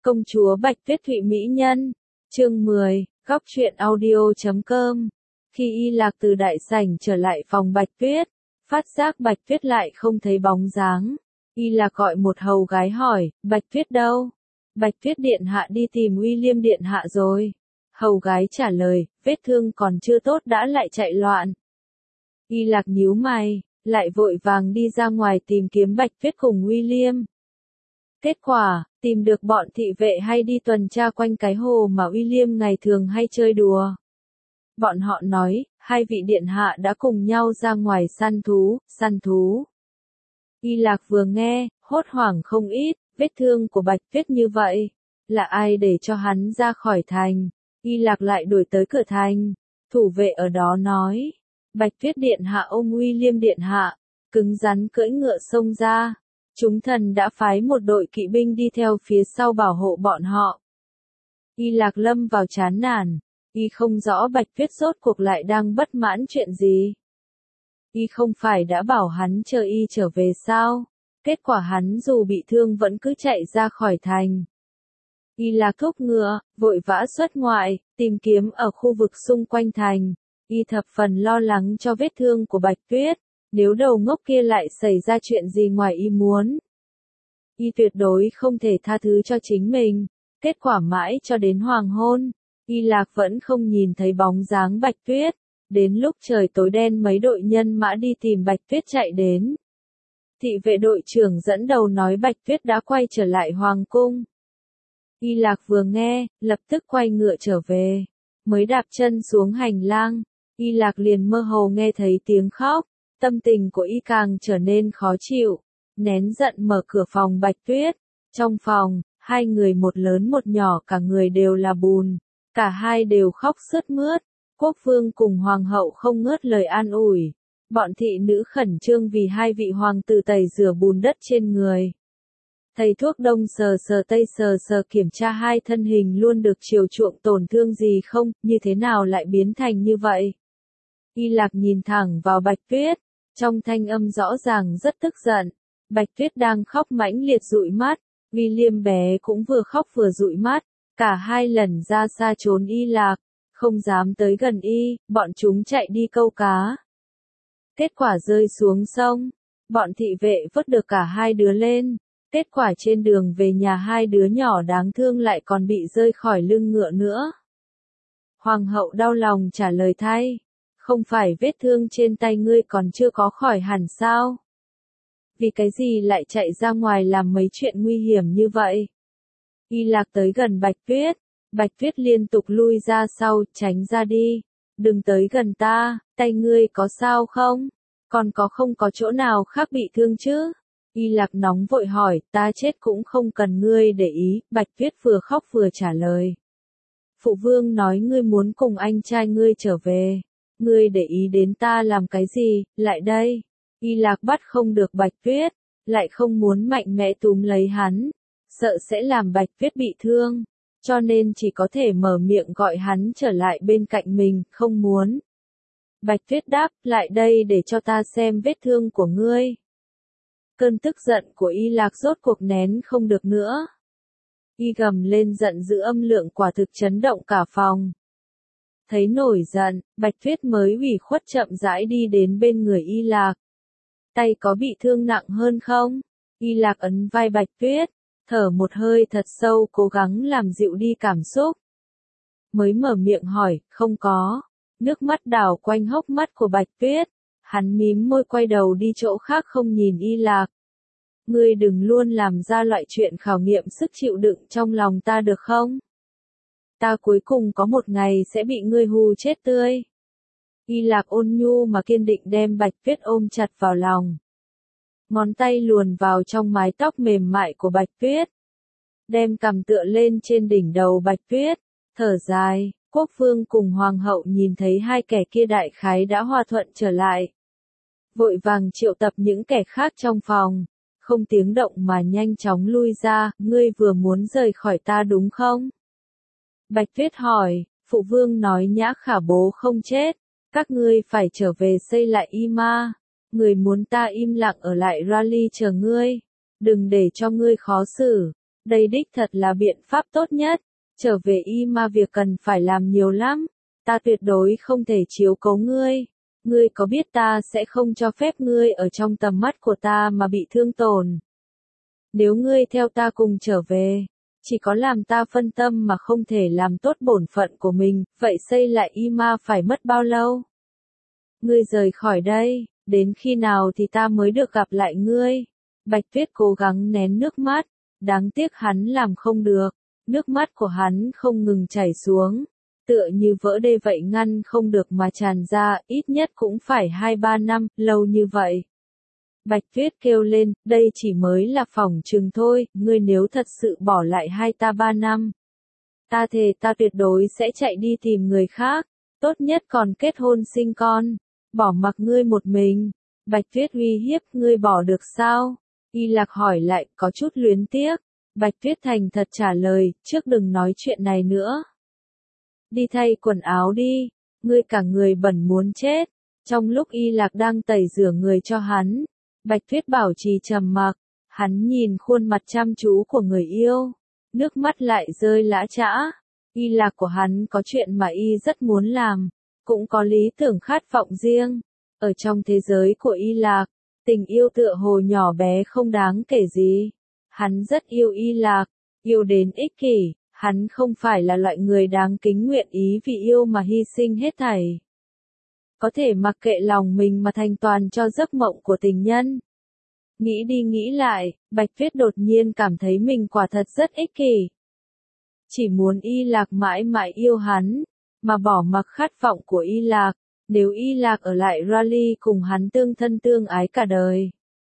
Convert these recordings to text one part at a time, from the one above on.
Công chúa Bạch Tuyết Thụy Mỹ Nhân. Chương 10, góc truyện audio.com. Khi Y Lạc từ đại sảnh trở lại phòng Bạch Tuyết, phát giác Bạch Tuyết lại không thấy bóng dáng. Y Lạc gọi một hầu gái hỏi, Bạch Tuyết đâu? Bạch Tuyết điện hạ đi tìm William điện hạ rồi. Hầu gái trả lời, vết thương còn chưa tốt đã lại chạy loạn. Y Lạc nhíu mày, lại vội vàng đi ra ngoài tìm kiếm Bạch Tuyết cùng William. Kết quả, tìm được bọn thị vệ hay đi tuần tra quanh cái hồ mà William ngày thường hay chơi đùa. Bọn họ nói, hai vị điện hạ đã cùng nhau ra ngoài săn thú. Y Lạc vừa nghe, hốt hoảng không ít, vết thương của Bạch Tuyết như vậy. Là ai để cho hắn ra khỏi thành? Y Lạc lại đuổi tới cửa thành. Thủ vệ ở đó nói, Bạch Tuyết điện hạ ôm William điện hạ, cứng rắn cưỡi ngựa xông ra. Chúng thần đã phái một đội kỵ binh đi theo phía sau bảo hộ bọn họ. Y Lạc lâm vào chán nản, Y không rõ Bạch Tuyết rốt cuộc lại đang bất mãn chuyện gì. Y không phải đã bảo hắn chờ Y trở về sao? Kết quả hắn dù bị thương vẫn cứ chạy ra khỏi thành. Y Lạc thúc ngựa, vội vã xuất ngoại, tìm kiếm ở khu vực xung quanh thành. Y thập phần lo lắng cho vết thương của Bạch Tuyết. Nếu đầu ngốc kia lại xảy ra chuyện gì ngoài ý muốn, Y tuyệt đối không thể tha thứ cho chính mình. Kết quả mãi cho đến hoàng hôn, Y Lạc vẫn không nhìn thấy bóng dáng Bạch Tuyết. Đến lúc trời tối đen mấy đội nhân mã đi tìm Bạch Tuyết chạy đến. Thị vệ đội trưởng dẫn đầu nói Bạch Tuyết đã quay trở lại hoàng cung. Y Lạc vừa nghe, lập tức quay ngựa trở về. Mới đạp chân xuống hành lang, Y Lạc liền mơ hồ nghe thấy tiếng khóc. Tâm tình của Y càng trở nên khó chịu, nén giận mở cửa phòng Bạch Tuyết. Trong phòng, hai người một lớn một nhỏ cả người đều là bùn, cả hai đều khóc sướt mướt. Quốc vương cùng hoàng hậu không ngớt lời an ủi. Bọn thị nữ khẩn trương vì hai vị hoàng tử tẩy rửa bùn đất trên người. Thầy thuốc đông sờ sờ tây sờ sờ kiểm tra hai thân hình luôn được chiều chuộng tổn thương gì không, như thế nào lại biến thành như vậy. Y Lạc nhìn thẳng vào Bạch Tuyết. Trong thanh âm rõ ràng rất tức giận. Bạch Tuyết đang khóc mãnh liệt dụi mắt. William bé cũng vừa khóc vừa dụi mắt. Cả hai lần ra xa trốn Y Lạc. Không dám tới gần Y, bọn chúng chạy đi câu cá. Kết quả rơi xuống sông. Bọn thị vệ vớt được cả hai đứa lên. Kết quả trên đường về nhà hai đứa nhỏ đáng thương lại còn bị rơi khỏi lưng ngựa nữa. Hoàng hậu đau lòng trả lời thay. Không phải vết thương trên tay ngươi còn chưa có khỏi hẳn sao? Vì cái gì lại chạy ra ngoài làm mấy chuyện nguy hiểm như vậy? Y Lạc tới gần Bạch Tuyết. Bạch Tuyết liên tục lui ra sau, tránh ra đi. Đừng tới gần ta, tay ngươi có sao không? Còn không có chỗ nào khác bị thương chứ? Y Lạc nóng vội hỏi, ta chết cũng không cần ngươi để ý. Bạch Tuyết vừa khóc vừa trả lời. Phụ vương nói ngươi muốn cùng anh trai ngươi trở về. Ngươi để ý đến ta làm cái gì, lại đây. Y Lạc bắt không được Bạch Tuyết, lại không muốn mạnh mẽ túm lấy hắn, sợ sẽ làm Bạch Tuyết bị thương, cho nên chỉ có thể mở miệng gọi hắn trở lại bên cạnh mình, không muốn. Bạch Tuyết đáp, lại đây để cho ta xem vết thương của ngươi. Cơn tức giận của Y Lạc rốt cuộc nén không được nữa. Y gầm lên giận dữ âm lượng quả thực chấn động cả phòng. Thấy nổi giận, Bạch Tuyết mới ủy khuất chậm rãi đi đến bên người Y Lạc. Tay có bị thương nặng hơn không? Y Lạc ấn vai Bạch Tuyết, thở một hơi thật sâu cố gắng làm dịu đi cảm xúc. Mới mở miệng hỏi, không có. Nước mắt đảo quanh hốc mắt của Bạch Tuyết. Hắn mím môi quay đầu đi chỗ khác không nhìn Y Lạc. Ngươi đừng luôn làm ra loại chuyện khảo nghiệm sức chịu đựng trong lòng ta được không? Ta cuối cùng có một ngày sẽ bị ngươi hù chết tươi. Y Lạc ôn nhu mà kiên định đem Bạch Tuyết ôm chặt vào lòng. Ngón tay luồn vào trong mái tóc mềm mại của Bạch Tuyết. Đem cằm tựa lên trên đỉnh đầu Bạch Tuyết. Thở dài, quốc vương cùng hoàng hậu nhìn thấy hai kẻ kia đại khái đã hòa thuận trở lại. Vội vàng triệu tập những kẻ khác trong phòng. Không tiếng động mà nhanh chóng lui ra, ngươi vừa muốn rời khỏi ta đúng không? Bạch Tuyết hỏi, phụ vương nói Nhã Khả bố không chết, các ngươi phải trở về xây lại Y Ma. Người muốn ta im lặng ở lại Raleigh chờ ngươi, đừng để cho ngươi khó xử. Đây đích thật là biện pháp tốt nhất. Trở về y mà việc cần phải làm nhiều lắm. Ta tuyệt đối không thể chiếu cố ngươi. Ngươi có biết ta sẽ không cho phép ngươi ở trong tầm mắt của ta mà bị thương tổn. Nếu ngươi theo ta cùng trở về, chỉ có làm ta phân tâm mà không thể làm tốt bổn phận của mình, vậy xây lại y ma phải mất bao lâu? Ngươi rời khỏi đây, đến khi nào thì ta mới được gặp lại ngươi? Bạch Tuyết cố gắng nén nước mắt, đáng tiếc hắn làm không được, nước mắt của hắn không ngừng chảy xuống, tựa như vỡ đê vậy ngăn không được mà tràn ra, ít nhất cũng phải 2-3 năm, lâu như vậy. Bạch Tuyết kêu lên, đây chỉ mới là phỏng chừng thôi, ngươi nếu thật sự bỏ lại 2-3 năm. Ta thề ta tuyệt đối sẽ chạy đi tìm người khác, tốt nhất còn kết hôn sinh con, bỏ mặc ngươi một mình. Bạch Tuyết uy hiếp, ngươi bỏ được sao? Y Lạc hỏi lại, có chút luyến tiếc. Bạch Tuyết thành thật trả lời, trước đừng nói chuyện này nữa. Đi thay quần áo đi, ngươi cả người bẩn muốn chết. Trong lúc Y Lạc đang tẩy rửa người cho hắn, Bạch Tuyết bảo trì trầm mặc, hắn nhìn khuôn mặt chăm chú của người yêu, nước mắt lại rơi lã chã. Y Lạc của hắn có chuyện mà y rất muốn làm, cũng có lý tưởng khát vọng riêng. Ở trong thế giới của Y Lạc, tình yêu tựa hồ nhỏ bé không đáng kể gì. Hắn rất yêu Y Lạc, yêu đến ích kỷ, hắn không phải là loại người đáng kính nguyện ý vì yêu mà hy sinh hết thảy. Có thể mặc kệ lòng mình mà thành toàn cho giấc mộng của tình nhân. Nghĩ đi nghĩ lại, Bạch Tuyết đột nhiên cảm thấy mình quả thật rất ích kỷ. Chỉ muốn Y Lạc mãi mãi yêu hắn, mà bỏ mặc khát vọng của Y Lạc, nếu Y Lạc ở lại Raleigh cùng hắn tương thân tương ái cả đời.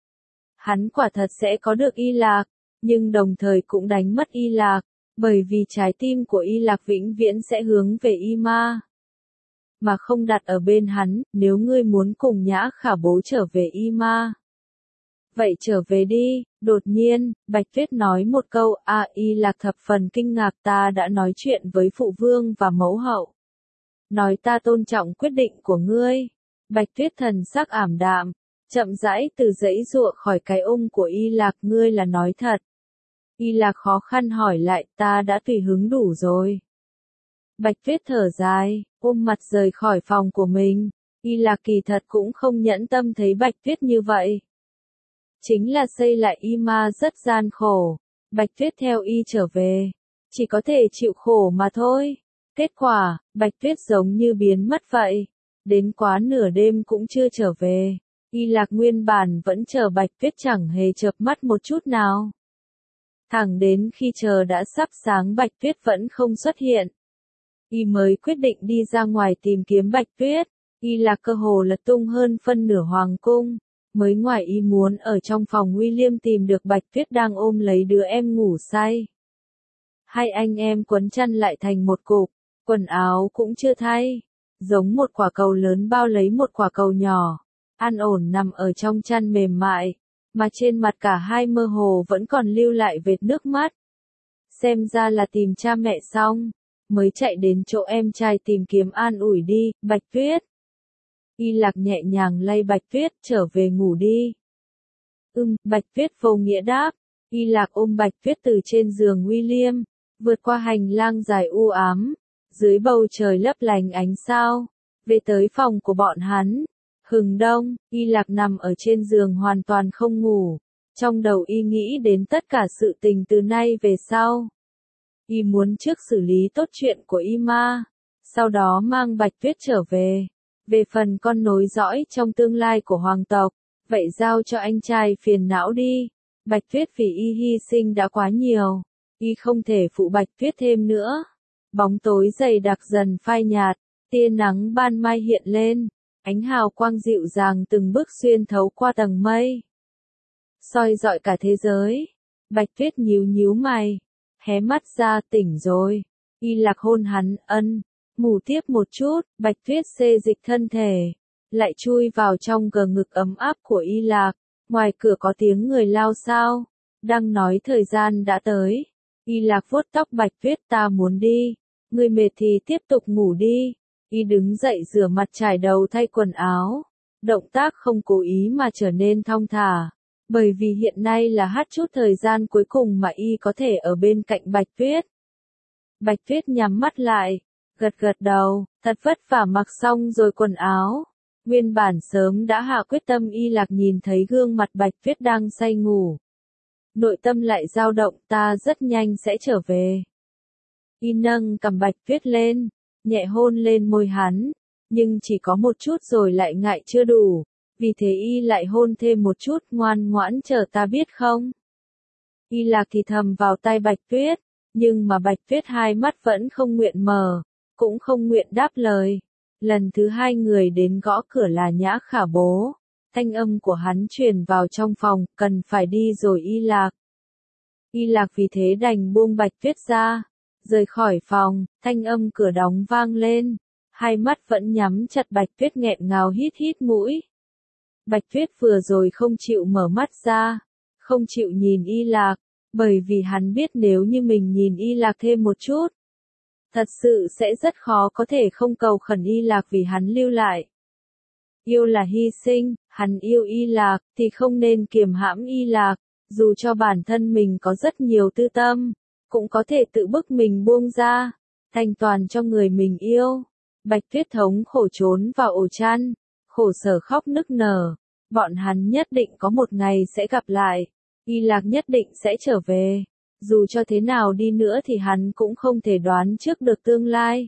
Hắn quả thật sẽ có được Y Lạc, nhưng đồng thời cũng đánh mất Y Lạc, bởi vì trái tim của Y Lạc vĩnh viễn sẽ hướng về Y Ma, mà không đặt ở bên hắn. Nếu ngươi muốn cùng Nhã Khả Bố trở về Y Ma, vậy trở về đi. Đột nhiên, Bạch Tuyết nói một câu, Y Lạc thập phần kinh ngạc, ta đã nói chuyện với phụ vương và mẫu hậu. Nói ta tôn trọng quyết định của ngươi. Bạch Tuyết thần sắc ảm đạm, chậm rãi từ giãy giụa khỏi cái ôm của Y Lạc, ngươi là nói thật. Y Lạc khó khăn hỏi lại, ta đã tùy hứng đủ rồi. Bạch Tuyết thở dài, ôm mặt rời khỏi phòng của mình. Y Lạc kỳ thật cũng không nhẫn tâm thấy Bạch Tuyết như vậy. Chính là xây lại Y Ma rất gian khổ. Bạch Tuyết theo Y trở về, chỉ có thể chịu khổ mà thôi. Kết quả, Bạch Tuyết giống như biến mất vậy. Đến quá nửa đêm cũng chưa trở về. Y Lạc nguyên bản vẫn chờ Bạch Tuyết chẳng hề chợp mắt một chút nào. Thẳng đến khi chờ đã sắp sáng Bạch Tuyết vẫn không xuất hiện. Y mới quyết định đi ra ngoài tìm kiếm Bạch Tuyết. Y Lạc cơ hồ lật tung hơn phân nửa hoàng cung. Mới ngoài ý muốn ở trong phòng William tìm được Bạch Tuyết đang ôm lấy đứa em ngủ say. Hai anh em quấn chăn lại thành một cục, quần áo cũng chưa thay. Giống một quả cầu lớn bao lấy một quả cầu nhỏ. An ổn nằm ở trong chăn mềm mại, mà trên mặt cả hai mơ hồ vẫn còn lưu lại vệt nước mắt. Xem ra là tìm cha mẹ xong, mới chạy đến chỗ em trai tìm kiếm an ủi đi, Bạch Tuyết. Y Lạc nhẹ nhàng lay Bạch Tuyết, trở về ngủ đi. Bạch Tuyết vô nghĩa đáp. Y Lạc ôm Bạch Tuyết từ trên giường William, vượt qua hành lang dài u ám, dưới bầu trời lấp lánh ánh sao, về tới phòng của bọn hắn. Hừng đông, Y Lạc nằm ở trên giường hoàn toàn không ngủ. Trong đầu Y nghĩ đến tất cả sự tình từ nay về sau. Y muốn trước xử lý tốt chuyện của Y Ma, sau đó mang Bạch Tuyết trở về. Về phần con nối dõi trong tương lai của hoàng tộc, vậy giao cho anh trai phiền não đi. Bạch Tuyết vì Y hy sinh đã quá nhiều. Y không thể phụ Bạch Tuyết thêm nữa. Bóng tối dày đặc dần phai nhạt, tia nắng ban mai hiện lên. Ánh hào quang dịu dàng từng bước xuyên thấu qua tầng mây, soi rọi cả thế giới. Bạch Tuyết nhíu nhíu mày, hé mắt ra, tỉnh rồi. Y Lạc hôn hắn, ngủ tiếp một chút. Bạch Tuyết xê dịch thân thể, lại chui vào trong gờ ngực ấm áp của Y Lạc. Ngoài cửa có tiếng người lao xao, đang nói thời gian đã tới. Y Lạc vuốt tóc Bạch Tuyết, ta muốn đi, ngươi mệt thì tiếp tục ngủ đi. Y đứng dậy rửa mặt trải đầu thay quần áo. Động tác không cố ý mà trở nên thong thả. Bởi vì hiện nay là hát chút thời gian cuối cùng mà y có thể ở bên cạnh Bạch Tuyết. Bạch Tuyết nhắm mắt lại, gật gật đầu, thật vất vả mặc xong rồi quần áo. Nguyên bản sớm đã hạ quyết tâm Y Lạc nhìn thấy gương mặt Bạch Tuyết đang say ngủ. Nội tâm lại dao động, ta rất nhanh sẽ trở về. Y nâng cầm Bạch Tuyết lên, nhẹ hôn lên môi hắn, nhưng chỉ có một chút rồi lại ngại chưa đủ, vì thế Y lại hôn thêm một chút, ngoan ngoãn chờ ta biết không. Y Lạc thì thầm vào tai Bạch Tuyết, nhưng mà Bạch Tuyết hai mắt vẫn không nguyện mở, cũng không nguyện đáp lời. Lần thứ hai người đến gõ cửa là Nhã Khả bố. Thanh âm của hắn truyền vào trong phòng, cần phải đi rồi Y Lạc. Y Lạc vì thế đành buông Bạch Tuyết ra, rời khỏi phòng, thanh âm cửa đóng vang lên. Hai mắt vẫn nhắm chặt, Bạch Tuyết nghẹn ngào hít hít mũi. Bạch Tuyết vừa rồi không chịu mở mắt ra, không chịu nhìn Y Lạc, bởi vì hắn biết nếu như mình nhìn Y Lạc thêm một chút, thật sự sẽ rất khó có thể không cầu khẩn Y Lạc vì hắn lưu lại. Yêu là hy sinh, hắn yêu Y Lạc, thì không nên kiềm hãm Y Lạc, dù cho bản thân mình có rất nhiều tư tâm, cũng có thể tự bức mình buông ra, thành toàn cho người mình yêu. Bạch Tuyết thống khổ trốn vào ổ chăn, khổ sở khóc nức nở, bọn hắn nhất định có một ngày sẽ gặp lại, Y Lạc nhất định sẽ trở về. Dù cho thế nào đi nữa thì hắn cũng không thể đoán trước được tương lai.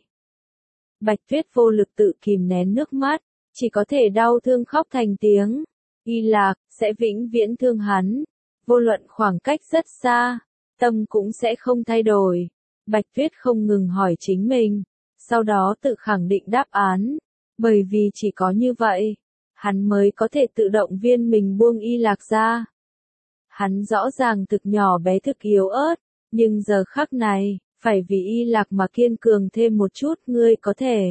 Bạch Tuyết vô lực tự kìm nén nước mắt, chỉ có thể đau thương khóc thành tiếng. Y Lạc sẽ vĩnh viễn thương hắn, vô luận khoảng cách rất xa, tâm cũng sẽ không thay đổi. Bạch Tuyết không ngừng hỏi chính mình, sau đó tự khẳng định đáp án, bởi vì chỉ có như vậy, hắn mới có thể tự động viên mình buông Y Lạc ra. Hắn rõ ràng thực nhỏ bé thực yếu ớt, nhưng giờ khắc này, phải vì Y Lạc mà kiên cường thêm một chút, ngươi có thể.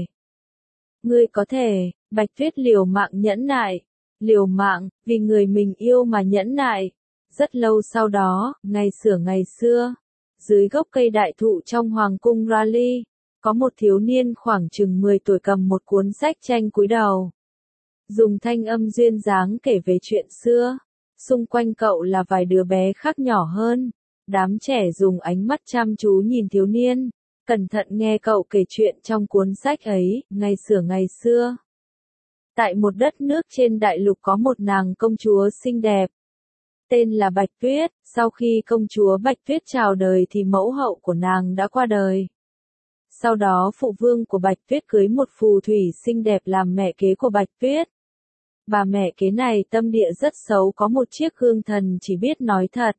Ngươi có thể, Bạch Tuyết liều mạng nhẫn nại, liều mạng, vì người mình yêu mà nhẫn nại. Rất lâu sau đó, ngày xưa, dưới gốc cây đại thụ trong Hoàng cung Raleigh, có một thiếu niên khoảng chừng 10 tuổi cầm một cuốn sách tranh cúi đầu. Dùng thanh âm duyên dáng kể về chuyện xưa. Xung quanh cậu là vài đứa bé khác nhỏ hơn, đám trẻ dùng ánh mắt chăm chú nhìn thiếu niên, cẩn thận nghe cậu kể chuyện trong cuốn sách ấy. Ngày xưa, tại một đất nước trên đại lục có một nàng công chúa xinh đẹp, tên là Bạch Tuyết. Sau khi công chúa Bạch Tuyết chào đời thì mẫu hậu của nàng đã qua đời. Sau đó phụ vương của Bạch Tuyết cưới một phù thủy xinh đẹp làm mẹ kế của Bạch Tuyết. Bà mẹ kế này tâm địa rất xấu, có một chiếc gương thần chỉ biết nói thật.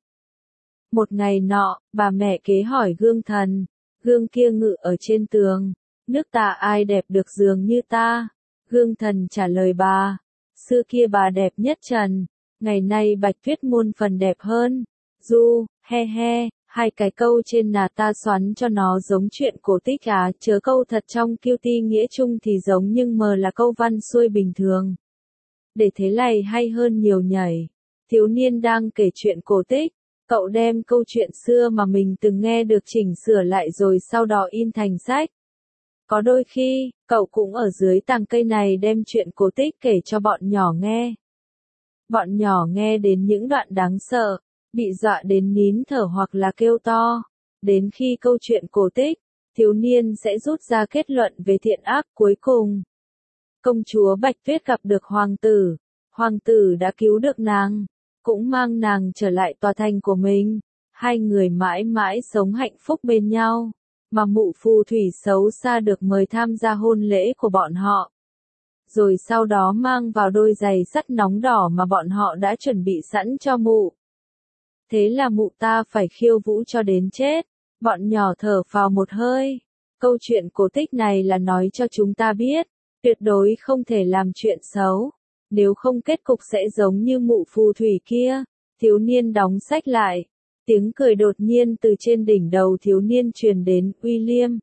Một ngày nọ, bà mẹ kế hỏi gương thần, gương kia ngự ở trên tường, nước ta ai đẹp được dường như ta? Gương thần trả lời bà, xưa kia bà đẹp nhất trần, ngày nay Bạch Tuyết muôn phần đẹp hơn. Du, he he, hai cái câu trên là ta xoắn cho nó giống chuyện cổ tích à, chớ câu thật trong kiêu ti nghĩa chung thì giống nhưng mờ là câu văn xuôi bình thường. Để thế này hay hơn nhiều nhảy. Thiếu niên đang kể chuyện cổ tích, cậu đem câu chuyện xưa mà mình từng nghe được chỉnh sửa lại rồi sau đó in thành sách. Có đôi khi, cậu cũng ở dưới tàng cây này đem chuyện cổ tích kể cho bọn nhỏ nghe. Bọn nhỏ nghe đến những đoạn đáng sợ, bị dọa đến nín thở hoặc là kêu to. Đến khi câu chuyện cổ tích, thiếu niên sẽ rút ra kết luận về thiện ác cuối cùng. Công chúa Bạch Tuyết gặp được hoàng tử đã cứu được nàng, cũng mang nàng trở lại tòa thành của mình. Hai người mãi mãi sống hạnh phúc bên nhau, mà mụ phù thủy xấu xa được mời tham gia hôn lễ của bọn họ. Rồi sau đó mang vào đôi giày sắt nóng đỏ mà bọn họ đã chuẩn bị sẵn cho mụ. Thế là mụ ta phải khiêu vũ cho đến chết. Bọn nhỏ thở phào một hơi. Câu chuyện cổ tích này là nói cho chúng ta biết, tuyệt đối không thể làm chuyện xấu, nếu không kết cục sẽ giống như mụ phù thủy kia. Thiếu niên đóng sách lại, tiếng cười đột nhiên từ trên đỉnh đầu thiếu niên truyền đến. William,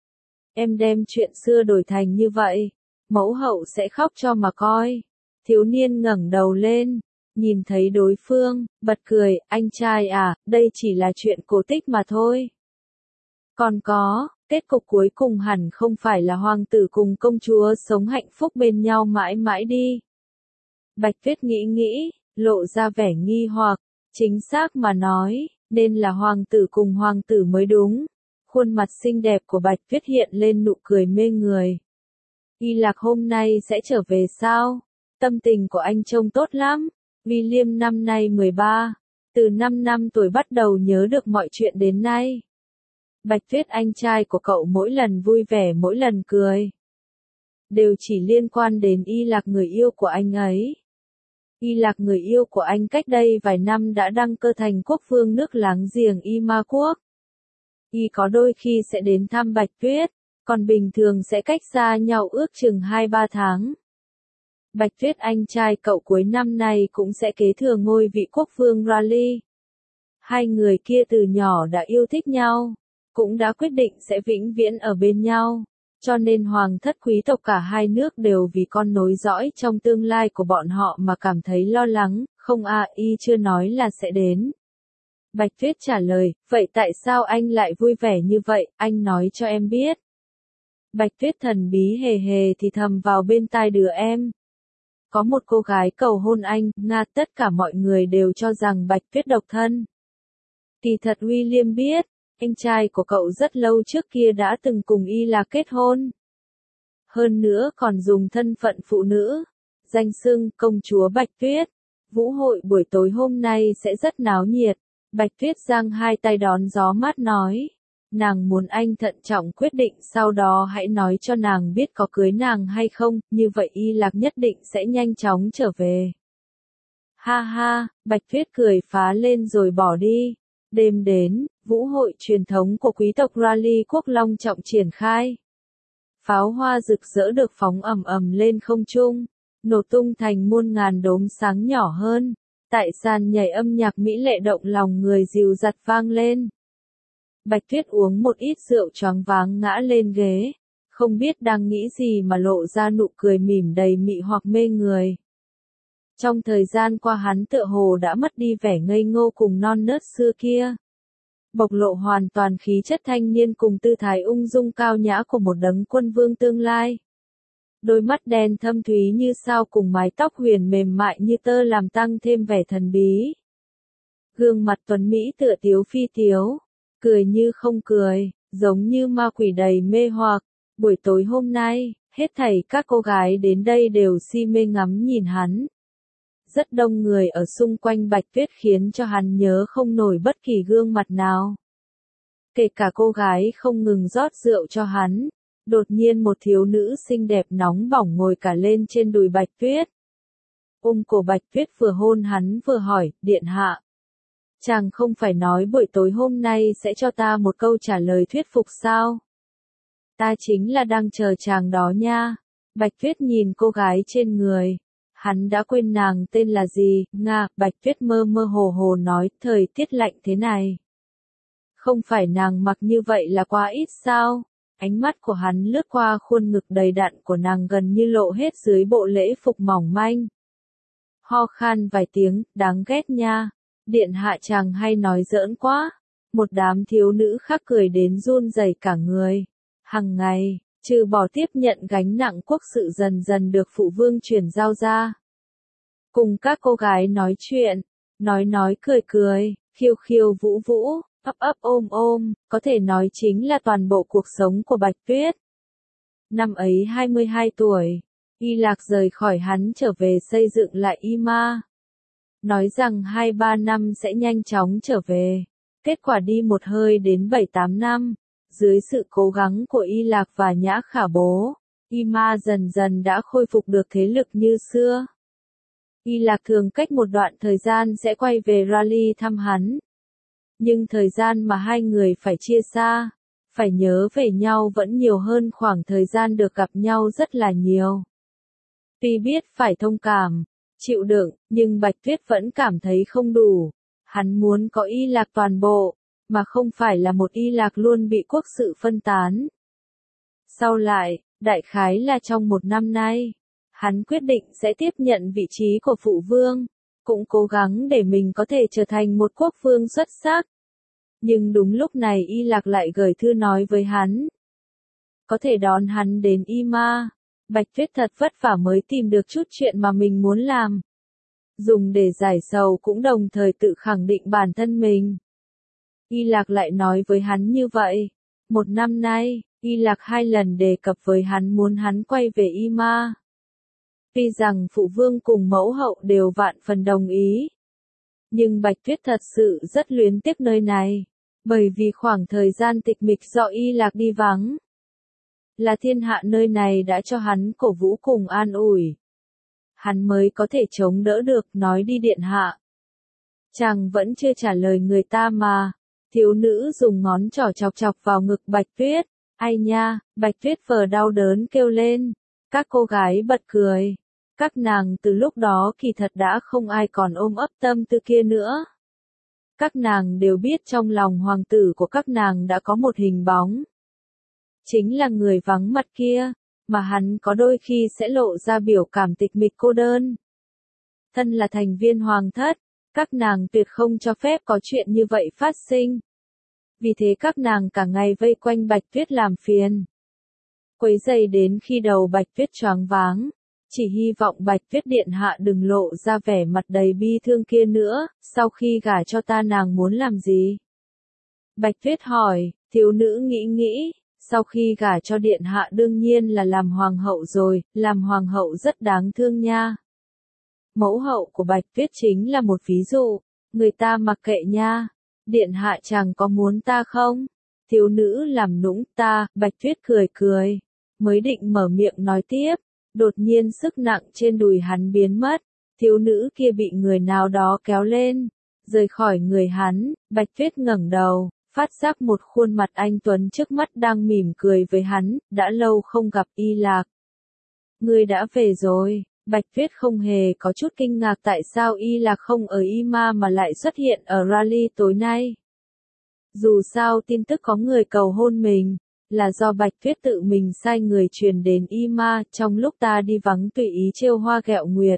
em đem chuyện xưa đổi thành như vậy, mẫu hậu sẽ khóc cho mà coi. Thiếu niên ngẩng đầu lên, nhìn thấy đối phương, bật cười, anh trai à, đây chỉ là chuyện cổ tích mà thôi. Còn có, kết cục cuối cùng hẳn không phải là hoàng tử cùng công chúa sống hạnh phúc bên nhau mãi mãi đi. Bạch Tuyết nghĩ nghĩ, lộ ra vẻ nghi hoặc, chính xác mà nói, nên là hoàng tử cùng hoàng tử mới đúng. Khuôn mặt xinh đẹp của Bạch Tuyết hiện lên nụ cười mê người. Y Lạc hôm nay sẽ trở về sao? Tâm tình của anh trông tốt lắm. William năm nay 13, từ 5 năm tuổi bắt đầu nhớ được mọi chuyện đến nay. Bạch Tuyết anh trai của cậu mỗi lần vui vẻ mỗi lần cười. Đều chỉ liên quan đến Y Lạc người yêu của anh ấy. Y Lạc người yêu của anh cách đây vài năm đã đăng cơ thành quốc vương nước láng giềng Y Ma Quốc. Y có đôi khi sẽ đến thăm Bạch Tuyết, còn bình thường sẽ cách xa nhau ước chừng 2-3 tháng. Bạch Tuyết anh trai cậu cuối năm nay cũng sẽ kế thừa ngôi vị quốc vương Raleigh. Hai người kia từ nhỏ đã yêu thích nhau, cũng đã quyết định sẽ vĩnh viễn ở bên nhau, cho nên hoàng thất quý tộc cả hai nước đều vì con nối dõi trong tương lai của bọn họ mà cảm thấy lo lắng, không y chưa nói là sẽ đến. Bạch Tuyết trả lời, vậy tại sao anh lại vui vẻ như vậy, anh nói cho em biết. Bạch Tuyết thần bí hề hề thì thầm vào bên tai đứa em. Có một cô gái cầu hôn anh, tất cả mọi người đều cho rằng Bạch Tuyết độc thân. Kỳ thật William biết, anh trai của cậu rất lâu trước kia đã từng cùng Y Lạc kết hôn. Hơn nữa còn dùng thân phận phụ nữ, danh xưng công chúa Bạch Tuyết. Vũ hội buổi tối hôm nay sẽ rất náo nhiệt. Bạch Tuyết giang hai tay đón gió mát nói. Nàng muốn anh thận trọng quyết định sau đó hãy nói cho nàng biết có cưới nàng hay không, như vậy Y Lạc nhất định sẽ nhanh chóng trở về. Ha ha, Bạch Tuyết cười phá lên rồi bỏ đi. Đêm đến, vũ hội truyền thống của quý tộc Raleigh quốc long trọng triển khai. Pháo hoa rực rỡ được phóng ầm ầm lên không trung, nổ tung thành muôn ngàn đốm sáng nhỏ hơn. Tại sàn nhảy âm nhạc mỹ lệ động lòng người dìu dặt vang lên. Bạch Tuyết uống một ít rượu choáng váng ngã lên ghế, không biết đang nghĩ gì mà lộ ra nụ cười mỉm đầy mị hoặc mê người. Trong thời gian qua hắn tựa hồ đã mất đi vẻ ngây ngô cùng non nớt xưa kia. Bộc lộ hoàn toàn khí chất thanh niên cùng tư thái ung dung cao nhã của một đấng quân vương tương lai. Đôi mắt đen thâm thúy như sao cùng mái tóc huyền mềm mại như tơ làm tăng thêm vẻ thần bí. Gương mặt tuấn Mỹ tựa tiếu phi tiếu, cười như không cười, giống như ma quỷ đầy mê hoặc. Buổi tối hôm nay, hết thảy các cô gái đến đây đều si mê ngắm nhìn hắn. Rất đông người ở xung quanh Bạch Tuyết khiến cho hắn nhớ không nổi bất kỳ gương mặt nào. Kể cả cô gái không ngừng rót rượu cho hắn. Đột nhiên một thiếu nữ xinh đẹp nóng bỏng ngồi cả lên trên đùi Bạch Tuyết. Ôm cổ Bạch Tuyết vừa hôn hắn vừa hỏi, điện hạ. Chàng không phải nói buổi tối hôm nay sẽ cho ta một câu trả lời thuyết phục sao? Ta chính là đang chờ chàng đó nha. Bạch Tuyết nhìn cô gái trên người. Hắn đã quên nàng tên là gì, Bạch Tuyết mơ mơ hồ hồ nói, thời tiết lạnh thế này. Không phải nàng mặc như vậy là quá ít sao? Ánh mắt của hắn lướt qua khuôn ngực đầy đặn của nàng gần như lộ hết dưới bộ lễ phục mỏng manh. Ho khan vài tiếng, đáng ghét nha. Điện hạ chàng hay nói giỡn quá. Một đám thiếu nữ khác cười đến run rẩy cả người. Hằng ngày, trừ bỏ tiếp nhận gánh nặng quốc sự dần dần được phụ vương chuyển giao ra. Cùng các cô gái nói chuyện, nói cười cười, khiêu khiêu vũ vũ, ấp ôm ôm, có thể nói chính là toàn bộ cuộc sống của Bạch Tuyết. Năm ấy 22 tuổi, Y Lạc rời khỏi hắn trở về xây dựng lại Y Ma. Nói rằng 2-3 năm sẽ nhanh chóng trở về. Kết quả đi một hơi đến 7-8 năm. Dưới sự cố gắng của Y Lạc và Nhã Khả Bố, Y Ma dần dần đã khôi phục được thế lực như xưa. Y Lạc thường cách một đoạn thời gian sẽ quay về Raleigh thăm hắn. Nhưng thời gian mà hai người phải chia xa, phải nhớ về nhau vẫn nhiều hơn khoảng thời gian được gặp nhau rất là nhiều. Tuy biết phải thông cảm, chịu đựng, nhưng Bạch Tuyết vẫn cảm thấy không đủ. Hắn muốn có Y Lạc toàn bộ, mà không phải là một Y Lạc luôn bị quốc sự phân tán. Sau lại, đại khái là trong một năm nay, hắn quyết định sẽ tiếp nhận vị trí của phụ vương, cũng cố gắng để mình có thể trở thành một quốc vương xuất sắc. Nhưng đúng lúc này Y Lạc lại gửi thư nói với hắn. Có thể đón hắn đến Y Ma. Bạch Tuyết thật vất vả mới tìm được chút chuyện mà mình muốn làm. dùng để giải sầu cũng đồng thời tự khẳng định bản thân mình. Y Lạc lại nói với hắn như vậy. Một năm nay, Y Lạc 2 lần đề cập với hắn muốn hắn quay về Y Ma. Tuy rằng phụ vương cùng mẫu hậu đều vạn phần đồng ý. Nhưng Bạch Tuyết thật sự rất luyến tiếc nơi này. Bởi vì khoảng thời gian tịch mịch do Y Lạc đi vắng. Là thiên hạ nơi này đã cho hắn cổ vũ cùng an ủi. Hắn mới có thể chống đỡ được, nói đi điện hạ. Chàng vẫn chưa trả lời người ta mà. Thiếu nữ dùng ngón trỏ chọc chọc vào ngực Bạch Tuyết. Ai nha, Bạch Tuyết vờ đau đớn kêu lên. Các cô gái bật cười. Các nàng từ lúc đó kỳ thật đã không ai còn ôm ấp tâm tư kia nữa. Các nàng đều biết trong lòng hoàng tử của các nàng đã có một hình bóng. Chính là người vắng mặt kia, mà hắn có đôi khi sẽ lộ ra biểu cảm tịch mịch cô đơn. Thân là thành viên hoàng thất, các nàng tuyệt không cho phép có chuyện như vậy phát sinh. Vì thế các nàng cả ngày vây quanh Bạch Tuyết làm phiền. Quấy rầy đến khi đầu Bạch Tuyết choáng váng. Chỉ hy vọng Bạch Tuyết điện hạ đừng lộ ra vẻ mặt đầy bi thương kia nữa, sau khi gả cho ta nàng muốn làm gì? Bạch Tuyết hỏi, thiếu nữ nghĩ, sau khi gả cho điện hạ đương nhiên là làm hoàng hậu rồi, làm hoàng hậu rất đáng thương nha. Mẫu hậu của Bạch Tuyết chính là một ví dụ, người ta mặc kệ nha, điện hạ chàng có muốn ta không? Thiếu nữ làm nũng ta, Bạch Tuyết cười, mới định mở miệng nói tiếp. Đột nhiên sức nặng trên đùi hắn biến mất, thiếu nữ kia bị người nào đó kéo lên, rời khỏi người hắn. Bạch Tuyết ngẩng đầu, phát giác một khuôn mặt anh tuấn trước mắt đang mỉm cười với hắn, đã lâu không gặp Y Lạc. Ngươi đã về rồi. Bạch Tuyết không hề có chút kinh ngạc tại sao Y Lạc không ở Y Ma mà lại xuất hiện ở Raleigh tối nay. Dù sao tin tức có người cầu hôn mình, là do Bạch Tuyết tự mình sai người truyền đến Y Ma trong lúc ta đi vắng tùy ý trêu hoa ghẹo nguyệt.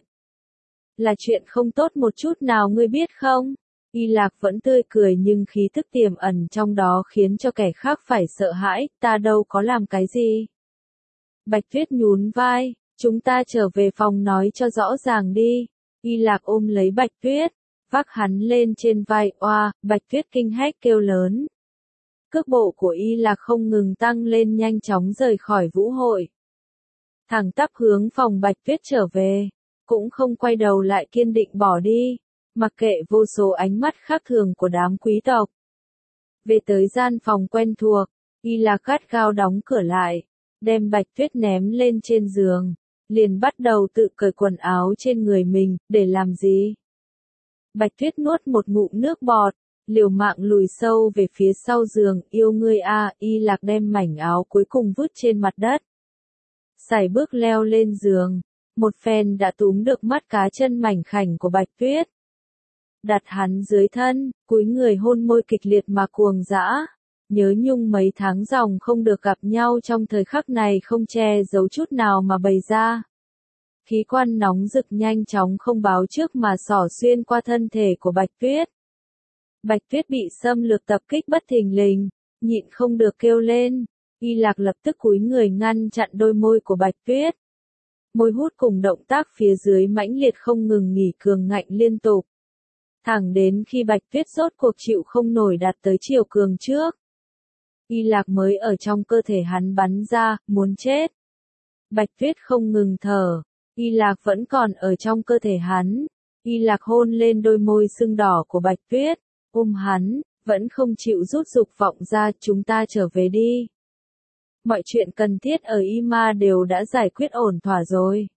Là chuyện không tốt một chút nào ngươi biết không? Y Lạc vẫn tươi cười nhưng khí thức tiềm ẩn trong đó khiến cho kẻ khác phải sợ hãi, ta đâu có làm cái gì. Bạch Tuyết nhún vai, chúng ta trở về phòng nói cho rõ ràng đi. Y Lạc ôm lấy Bạch Tuyết, vác hắn lên trên vai, oa, Bạch Tuyết kinh hách kêu lớn. Cước bộ của Y Lạc không ngừng tăng lên nhanh chóng rời khỏi vũ hội. Thẳng tắp hướng phòng Bạch Tuyết trở về, cũng không quay đầu lại kiên định bỏ đi, mặc kệ vô số ánh mắt khác thường của đám quý tộc. Về tới gian phòng quen thuộc, Y Lạc gắt gao đóng cửa lại, đem Bạch Tuyết ném lên trên giường, liền bắt đầu tự cởi quần áo trên người mình, để làm gì? Bạch Tuyết nuốt một ngụm nước bọt, liều mạng lùi sâu về phía sau giường, yêu ngươi a. Y Lạc đem mảnh áo cuối cùng vứt trên mặt đất. Sải bước leo lên giường, một phen đã túm được mắt cá chân mảnh khảnh của Bạch Tuyết. Đặt hắn dưới thân, cúi người hôn môi kịch liệt mà cuồng dã. Nhớ nhung mấy tháng ròng không được gặp nhau trong thời khắc này không che giấu chút nào mà bày ra. Khí quan nóng rực nhanh chóng không báo trước mà xỏ xuyên qua thân thể của Bạch Tuyết. Bạch Tuyết bị xâm lược tập kích bất thình lình, nhịn không được kêu lên. Y Lạc lập tức cúi người ngăn chặn đôi môi của Bạch Tuyết. Môi hút cùng động tác phía dưới mãnh liệt không ngừng nghỉ cường ngạnh liên tục. Thẳng đến khi Bạch Tuyết rốt cuộc chịu không nổi đạt tới chiều cường trước. Y Lạc mới ở trong cơ thể hắn bắn ra, muốn chết. Bạch Tuyết không ngừng thở, Y Lạc vẫn còn ở trong cơ thể hắn. Y Lạc hôn lên đôi môi sưng đỏ của Bạch Tuyết, ôm hắn, vẫn không chịu rút dục vọng ra, chúng ta trở về đi. Mọi chuyện cần thiết ở Y Ma đều đã giải quyết ổn thỏa rồi.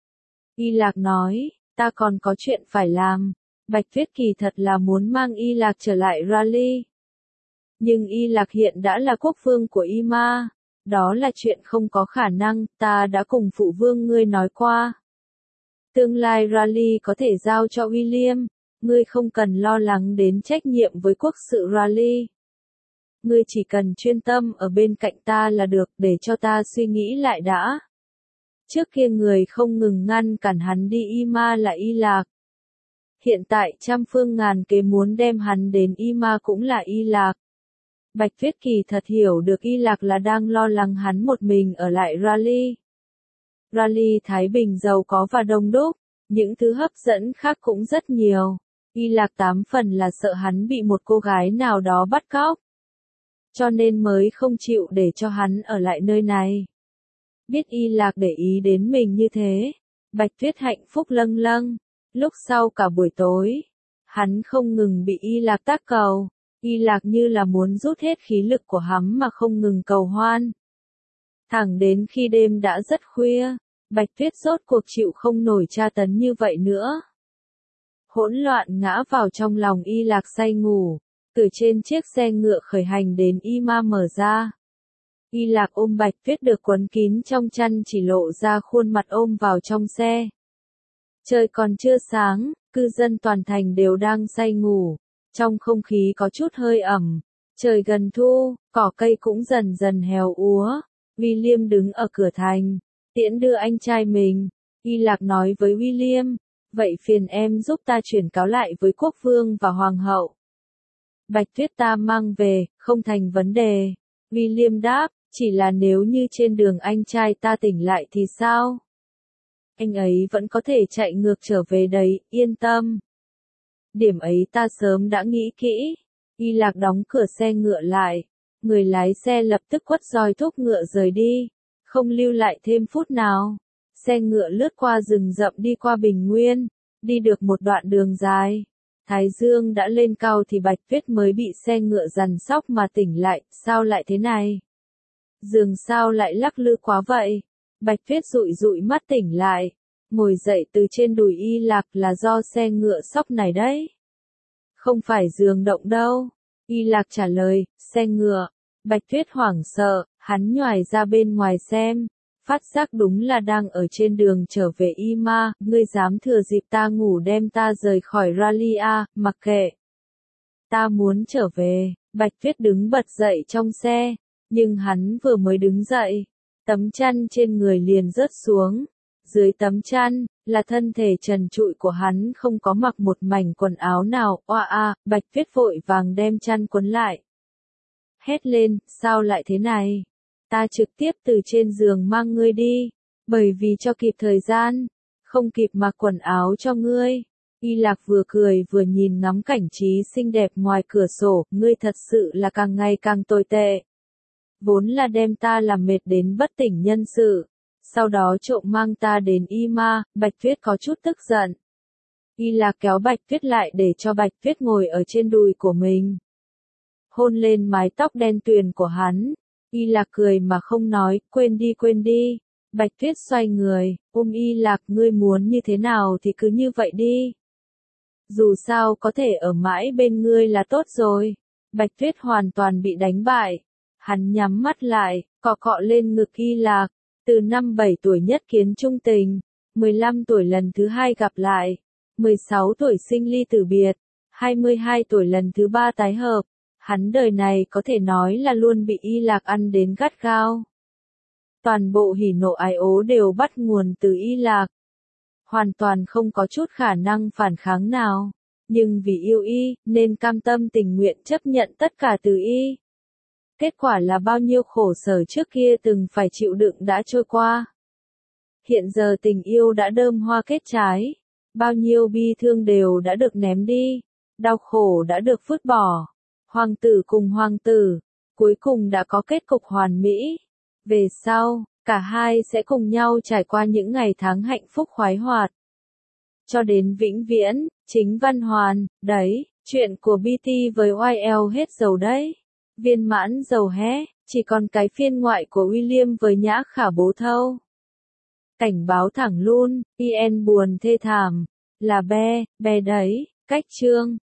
Y Lạc nói, ta còn có chuyện phải làm. Bạch Tuyết kỳ thật là muốn mang Y Lạc trở lại Raleigh. Nhưng Y Lạc hiện đã là quốc vương của Y Ma. Đó là chuyện không có khả năng, ta đã cùng phụ vương ngươi nói qua. Tương lai Raleigh có thể giao cho William, ngươi không cần lo lắng đến trách nhiệm với quốc sự Raleigh. Ngươi chỉ cần chuyên tâm ở bên cạnh ta là được, để cho ta suy nghĩ lại đã. Trước kia người không ngừng ngăn cản hắn đi Y Ma là Y Lạc. Hiện tại trăm phương ngàn kế muốn đem hắn đến Y Ma cũng là Y Lạc. Bạch Tuyết kỳ thật hiểu được Y Lạc là đang lo lắng hắn một mình ở lại Raleigh. Raleigh Thái Bình giàu có và đông đúc, Những thứ hấp dẫn khác cũng rất nhiều. Y Lạc 8 phần là sợ hắn bị một cô gái nào đó bắt cóc. Cho nên mới không chịu để cho hắn ở lại nơi này. Biết Y Lạc để ý đến mình như thế, Bạch Tuyết hạnh phúc lâng lâng. Lúc sau cả buổi tối, hắn không ngừng bị Y Lạc tác cầu. Y Lạc như là muốn rút hết khí lực của hắn mà không ngừng cầu hoan. Thẳng đến khi đêm đã rất khuya, Bạch Tuyết rốt cuộc chịu không nổi tra tấn như vậy nữa. Hỗn loạn ngã vào trong lòng Y Lạc say ngủ, từ trên chiếc xe ngựa khởi hành đến Y Ma mở ra. Y Lạc ôm Bạch Tuyết được quấn kín trong chăn chỉ lộ ra khuôn mặt ôm vào trong xe. Trời còn chưa sáng, cư dân toàn thành đều đang say ngủ, trong không khí có chút hơi ẩm, trời gần thu, cỏ cây cũng dần dần héo úa. William đứng ở cửa thành, tiễn đưa anh trai mình. Y Lạc nói với William, vậy phiền em giúp ta chuyển cáo lại với quốc vương và hoàng hậu. Bạch Tuyết ta mang về, không thành vấn đề. William đáp, chỉ là nếu như trên đường anh trai ta tỉnh lại thì sao? Anh ấy vẫn có thể chạy ngược trở về đấy, yên tâm. Điểm ấy ta sớm đã nghĩ kỹ. Y Lạc đóng cửa xe ngựa lại. Người lái xe lập tức quất roi thúc ngựa rời đi, không lưu lại thêm phút nào. Xe ngựa lướt qua rừng rậm đi qua bình nguyên, đi được một đoạn đường dài. Thái dương đã lên cao thì Bạch Tuyết mới bị xe ngựa giằn sóc mà tỉnh lại, sao lại thế này? Giường sao lại lắc lư quá vậy? Bạch Tuyết dụi dụi mắt tỉnh lại, ngồi dậy từ trên đùi Y Lạc là do xe ngựa sóc này đấy. Không phải giường động đâu. Y Lạc trả lời, xe ngựa. Bạch Tuyết hoảng sợ, hắn nhoài ra bên ngoài xem, phát giác đúng là đang ở trên đường trở về Y Ma, ngươi dám thừa dịp ta ngủ đem ta rời khỏi Rallia, mặc kệ. Ta muốn trở về. Bạch Tuyết đứng bật dậy trong xe, nhưng hắn vừa mới đứng dậy, tấm chăn trên người liền rớt xuống. Dưới tấm chăn, là thân thể trần trụi của hắn không có mặc một mảnh quần áo nào, Bạch Tuyết vội vàng đem chăn quấn lại. Hét lên, sao lại thế này? Ta trực tiếp từ trên giường mang ngươi đi, bởi vì cho kịp thời gian, không kịp mặc quần áo cho ngươi. Y Lạc vừa cười vừa nhìn ngắm cảnh trí xinh đẹp ngoài cửa sổ, ngươi thật sự là càng ngày càng tồi tệ. Vốn là đem ta làm mệt đến bất tỉnh nhân sự, sau đó trộm mang ta đến Y Ma. Bạch Tuyết có chút tức giận. Y Lạc kéo Bạch Tuyết lại để cho Bạch Tuyết ngồi ở trên đùi của mình. Hôn lên mái tóc đen tuyền của hắn. Y Lạc cười mà không nói, quên đi. Bạch Tuyết xoay người, ôm Y Lạc, ngươi muốn như thế nào thì cứ như vậy đi. Dù sao có thể ở mãi bên ngươi là tốt rồi. Bạch Tuyết hoàn toàn bị đánh bại. Hắn nhắm mắt lại, cọ cọ lên ngực Y Lạc. Từ năm 7 tuổi nhất kiến trung tình, 15 tuổi lần thứ hai gặp lại, 16 tuổi sinh ly tử biệt, 22 tuổi lần thứ ba tái hợp. Hắn đời này có thể nói là luôn bị Y Lạc ăn đến gắt gao. Toàn bộ hỉ nộ ái ố đều bắt nguồn từ Y Lạc. Hoàn toàn không có chút khả năng phản kháng nào. Nhưng vì yêu Y, nên cam tâm tình nguyện chấp nhận tất cả từ Y. Kết quả là bao nhiêu khổ sở trước kia từng phải chịu đựng đã trôi qua. Hiện giờ tình yêu đã đơm hoa kết trái. Bao nhiêu bi thương đều đã được ném đi. Đau khổ đã được vứt bỏ. Hoàng tử cùng hoàng tử, cuối cùng đã có kết cục hoàn mỹ. Về sau, cả hai sẽ cùng nhau trải qua những ngày tháng hạnh phúc khoái hoạt. Cho đến vĩnh viễn, chính văn hoàn, đấy, chuyện của BT với YL hết dầu đấy. Viên mãn dầu hé, chỉ còn cái phiên ngoại của William với Nhã Khả bố thâu. Cảnh báo thẳng luôn, PN buồn thê thảm, là be đấy, cách chương.